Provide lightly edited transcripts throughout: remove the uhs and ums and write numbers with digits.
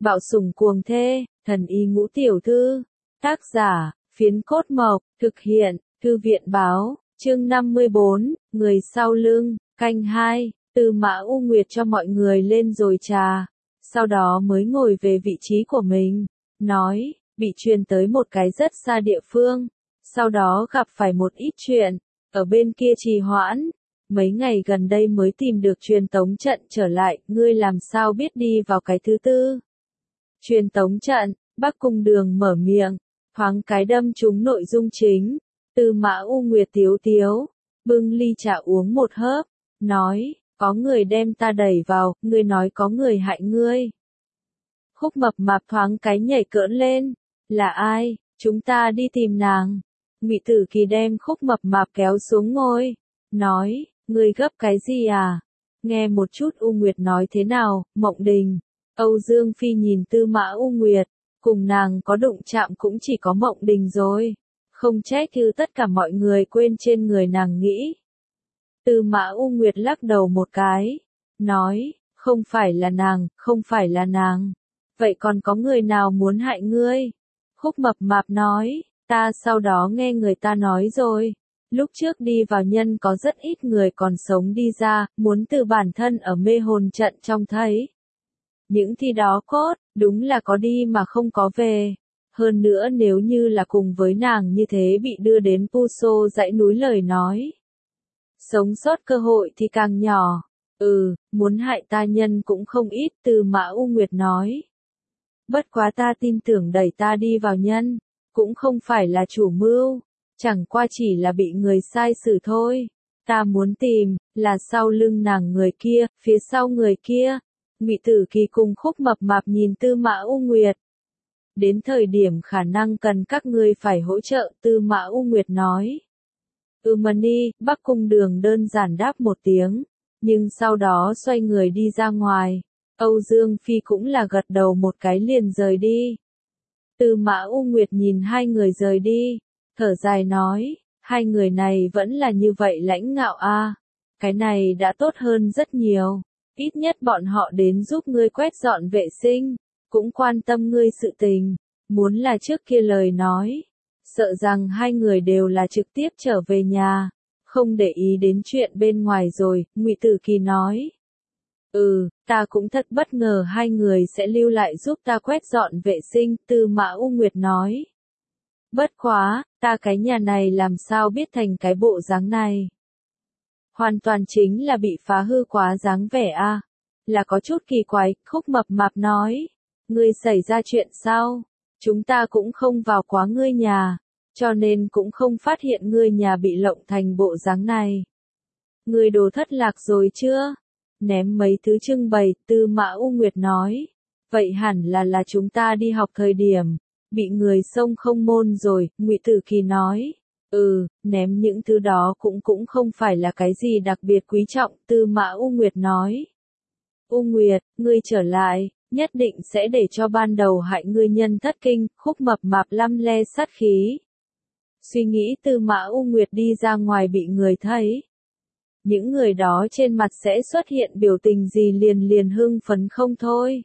Bạo sủng cuồng thê, thần y ngũ tiểu thư. Tác giả, Phiến Cốt Mộc, thực hiện, Thư viện báo, chương 54, người sau lưng, canh 2, Tư Mã U Nguyệt cho mọi người lên rồi trà, sau đó mới ngồi về vị trí của mình, nói, bị truyền tới một cái rất xa địa phương, sau đó gặp phải một ít chuyện, ở bên kia trì hoãn, mấy ngày gần đây mới tìm được truyền tống trận trở lại, ngươi làm sao biết đi vào cái thứ tư? Truyền tống trận, Bắc Cung Đường mở miệng, thoáng cái đâm trúng nội dung chính. Tư Mã U Nguyệt tiếu tiếu, bưng ly trà uống một hớp, nói, có người đem ta đẩy vào, ngươi nói có người hại ngươi. Khúc Mập Mạp thoáng cái nhảy cỡn lên, là ai, chúng ta đi tìm nàng. Ngụy Tử Kỳ đem Khúc Mập Mạp kéo xuống ngôi, nói, ngươi gấp cái gì à? Nghe một chút U Nguyệt nói thế nào, Mộng Đình. Âu Dương Phi nhìn Tư Mã U Nguyệt, cùng nàng có đụng chạm cũng chỉ có Mộng Đình rồi. Không trách thứ tất cả mọi người quên trên người nàng nghĩ. Tư Mã U Nguyệt lắc đầu một cái, nói, không phải là nàng, không phải là nàng. Vậy còn có người nào muốn hại ngươi? Khúc Mập Mạp nói, ta sau đó nghe người ta nói rồi. Lúc trước đi vào nhân có rất ít người còn sống đi ra, muốn từ bản thân ở mê hồn trận trong thấy. Những thi đó cốt, đúng là có đi mà không có về. Hơn nữa nếu như là cùng với nàng như thế bị đưa đến Puso dãy núi lời nói. Sống sót cơ hội thì càng nhỏ. Muốn hại ta nhân cũng không ít, Tư Mã U Nguyệt nói. Bất quá ta tin tưởng đẩy ta đi vào nhân, cũng không phải là chủ mưu, chẳng qua chỉ là bị người sai xử thôi. Ta muốn tìm, là sau lưng nàng người kia, phía sau người kia. Ngụy Tử Kỳ cùng Khúc Mập Mạp nhìn Tư Mã U Nguyệt. Đến thời điểm khả năng cần các ngươi phải hỗ trợ, Tư Mã U Nguyệt nói. Mani, Bắc Cung Đường đơn giản đáp một tiếng, nhưng sau đó xoay người đi ra ngoài. Âu Dương Phi cũng là gật đầu một cái liền rời đi. Tư Mã U Nguyệt nhìn hai người rời đi, thở dài nói, hai người này vẫn là như vậy lãnh ngạo a. Cái này đã tốt hơn rất nhiều, ít nhất bọn họ đến giúp ngươi quét dọn vệ sinh, cũng quan tâm ngươi sự tình, muốn là trước kia lời nói. Sợ rằng hai người đều là trực tiếp trở về nhà, không để ý đến chuyện bên ngoài rồi, Ngụy Tử Kỳ nói. Ta cũng thật bất ngờ hai người sẽ lưu lại giúp ta quét dọn vệ sinh, Tư Mã U Nguyệt nói. Bất quá, ta cái nhà này làm sao biết thành cái bộ dáng này. Hoàn toàn chính là bị phá hư quá dáng vẻ a. Là có chút kỳ quái, Khúc Mập Mạp nói. Ngươi xảy ra chuyện sao? Chúng ta cũng không vào quá ngươi nhà, cho nên cũng không phát hiện ngươi nhà bị lộng thành bộ dáng này. Ngươi đồ thất lạc rồi chưa? Ném mấy thứ trưng bày, Tư Mã U Nguyệt nói. Vậy hẳn là chúng ta đi học thời điểm, bị người xông không môn rồi, Ngụy Tử Kỳ nói. Ném những thứ đó cũng không phải là cái gì đặc biệt quý trọng, Tư Mã U Nguyệt nói. U Nguyệt, ngươi trở lại, nhất định sẽ để cho ban đầu hại ngươi nhân thất kinh, Khúc Mập Mạp lăm le sát khí. Suy nghĩ Tư Mã U Nguyệt đi ra ngoài bị người thấy. Những người đó trên mặt sẽ xuất hiện biểu tình gì liền hưng phấn không thôi.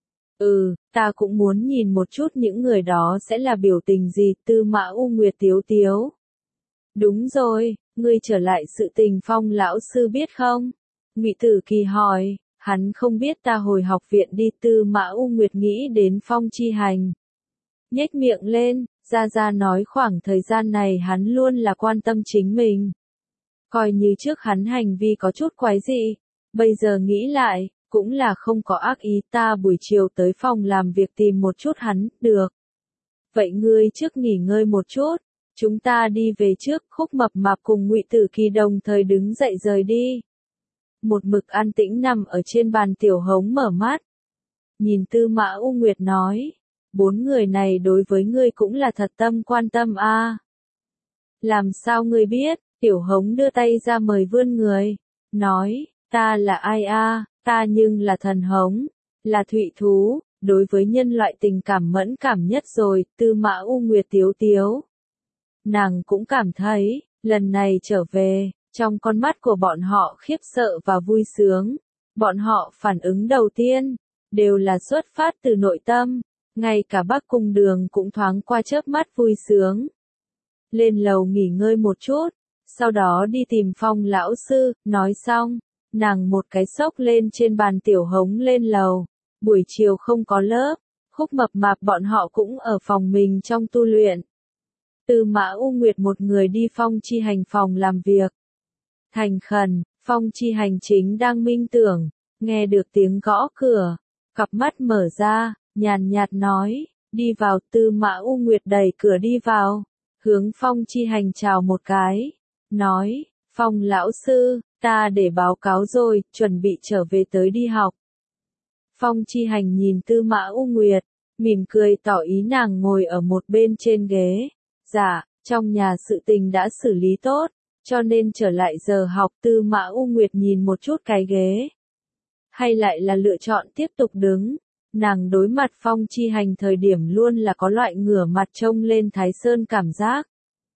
Ta cũng muốn nhìn một chút những người đó sẽ là biểu tình gì, Tư Mã U Nguyệt tiếu tiếu. Đúng rồi, ngươi trở lại sự tình Phong lão sư biết không? Ngụy Tử Kỳ hỏi, hắn không biết ta hồi học viện đi, Tư Mã U Nguyệt nghĩ đến Phong Chi Hành. Nhếch miệng lên, ra nói khoảng thời gian này hắn luôn là quan tâm chính mình. Coi như trước hắn hành vi có chút quái dị, bây giờ nghĩ lại, cũng là không có ác ý, ta buổi chiều tới phòng làm việc tìm một chút hắn, được. Vậy ngươi trước nghỉ ngơi một chút, chúng ta đi về trước, Khúc Mập Mạp cùng Ngụy Tử Kỳ đồng thời đứng dậy rời đi. Một mực an tĩnh nằm ở trên bàn Tiểu Hống mở mắt. Nhìn Tư Mã U Nguyệt nói, bốn người này đối với ngươi cũng là thật tâm quan tâm a. Làm sao ngươi biết? Tiểu Hống đưa tay ra mời vươn người, nói, ta là ai a? Ta nhưng là thần hống, là thụy thú, đối với nhân loại tình cảm mẫn cảm nhất rồi, Tư Mã U Nguyệt tiếu tiếu. Nàng cũng cảm thấy, lần này trở về, trong con mắt của bọn họ khiếp sợ và vui sướng. Bọn họ phản ứng đầu tiên, đều là xuất phát từ nội tâm, ngay cả Bắc Cung Đường cũng thoáng qua chớp mắt vui sướng. Lên lầu nghỉ ngơi một chút, sau đó đi tìm Phong lão sư, nói xong, nàng một cái xốc lên trên bàn tiểu hống lên lầu. Buổi chiều không có lớp, Khúc Mập Mạp bọn họ cũng ở phòng mình trong tu luyện. Tư Mã U Nguyệt một người đi Phong Chi Hành phòng làm việc. Thành khẩn, Phong Chi Hành chính đang minh tưởng, nghe được tiếng gõ cửa, cặp mắt mở ra, nhàn nhạt nói, đi vào. Tư Mã U Nguyệt đẩy cửa đi vào, hướng Phong Chi Hành chào một cái, nói, Phong lão sư, ta để báo cáo rồi, chuẩn bị trở về tới đi học. Phong Chi Hành nhìn Tư Mã U Nguyệt, mỉm cười tỏ ý nàng ngồi ở một bên trên ghế. Dạ, trong nhà sự tình đã xử lý tốt, cho nên trở lại giờ học. Tư Mã U Nguyệt nhìn một chút cái ghế. Hay lại là lựa chọn tiếp tục đứng. Nàng đối mặt Phong Chi Hành thời điểm luôn là có loại ngửa mặt trông lên Thái Sơn cảm giác.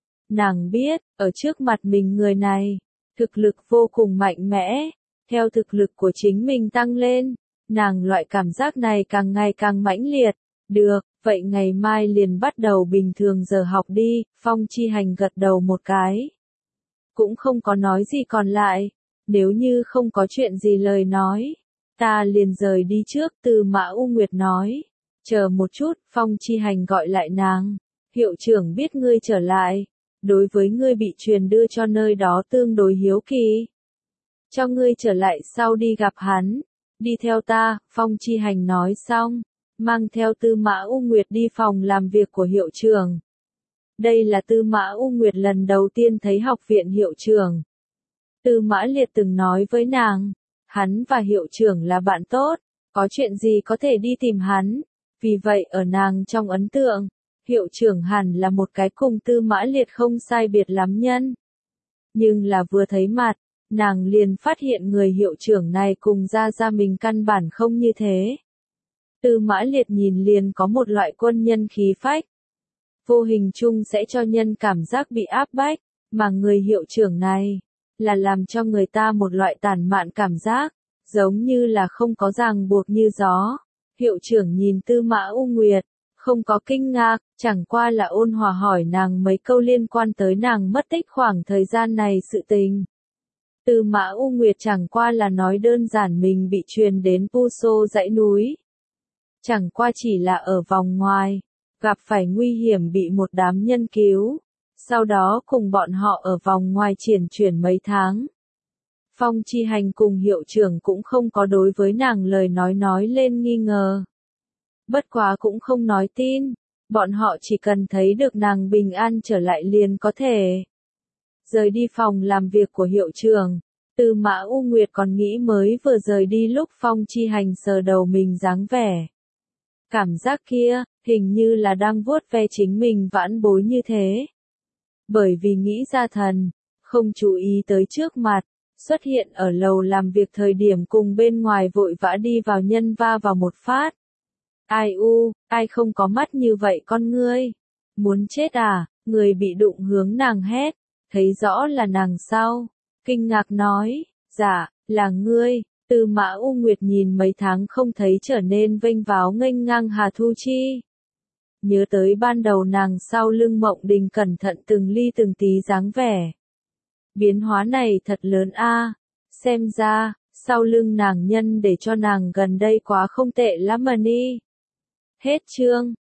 Nàng biết, ở trước mặt mình người này, thực lực vô cùng mạnh mẽ, theo thực lực của chính mình tăng lên, nàng loại cảm giác này càng ngày càng mãnh liệt. Được, vậy ngày mai liền bắt đầu bình thường giờ học đi. Phong Chi Hành gật đầu một cái. Cũng không có nói gì còn lại, nếu như không có chuyện gì lời nói, ta liền rời đi trước. Tư Mã U Nguyệt nói, chờ một chút. Phong Chi Hành gọi lại nàng, hiệu trưởng biết ngươi trở lại, đối với ngươi bị truyền đưa cho nơi đó tương đối hiếu kỳ. Cho ngươi trở lại sau đi gặp hắn, đi theo ta. Phong Chi Hành nói xong, mang theo Tư Mã U Nguyệt đi phòng làm việc của hiệu trưởng. Đây là Tư Mã U Nguyệt lần đầu tiên thấy học viện hiệu trưởng. Tư Mã Liệt từng nói với nàng, hắn và hiệu trưởng là bạn tốt, có chuyện gì có thể đi tìm hắn. Vì vậy ở nàng trong ấn tượng, hiệu trưởng hẳn là một cái cùng Tư Mã Liệt không sai biệt lắm nhân. Nhưng là vừa thấy mặt, nàng liền phát hiện người hiệu trưởng này cùng Gia mình căn bản không như thế. Tư Mã Liệt nhìn liền có một loại quân nhân khí phách. Vô hình chung sẽ cho nhân cảm giác bị áp bách, mà người hiệu trưởng này, là làm cho người ta một loại tản mạn cảm giác, giống như là không có ràng buộc như gió. Hiệu trưởng nhìn Tư Mã U Nguyệt, không có kinh ngạc, chẳng qua là ôn hòa hỏi nàng mấy câu liên quan tới nàng mất tích khoảng thời gian này sự tình. Tư Mã U Nguyệt chẳng qua là nói đơn giản mình bị truyền đến Puso dãy núi. Chẳng qua chỉ là ở vòng ngoài, gặp phải nguy hiểm bị một đám nhân cứu, sau đó cùng bọn họ ở vòng ngoài chuyển mấy tháng. Phong Chi Hành cùng hiệu trưởng cũng không có đối với nàng lời nói lên nghi ngờ. Bất quá cũng không nói tin, bọn họ chỉ cần thấy được nàng bình an trở lại liền có thể. Rời đi phòng làm việc của hiệu trưởng, Tư Mã U Nguyệt còn nghĩ mới vừa rời đi lúc Phong Chi Hành sờ đầu mình dáng vẻ. Cảm giác kia, hình như là đang vuốt ve chính mình vãn bối như thế. Bởi vì nghĩ ra thần, không chú ý tới trước mặt, xuất hiện ở lầu làm việc thời điểm cùng bên ngoài vội vã đi vào nhân va vào một phát. Ai không có mắt như vậy con ngươi? Muốn chết à? Người bị đụng hướng nàng hét, thấy rõ là nàng sau. Kinh ngạc nói, dạ, là ngươi. Tư Mã U Nguyệt nhìn mấy tháng không thấy trở nên vênh váo nghênh ngang Hà Thu Chi. Nhớ tới ban đầu nàng sau lưng Mộng Đình cẩn thận từng ly từng tí dáng vẻ. Biến hóa này thật lớn a, xem ra, sau lưng nàng nhân để cho nàng gần đây quá không tệ lắm mà ni. Hết chương.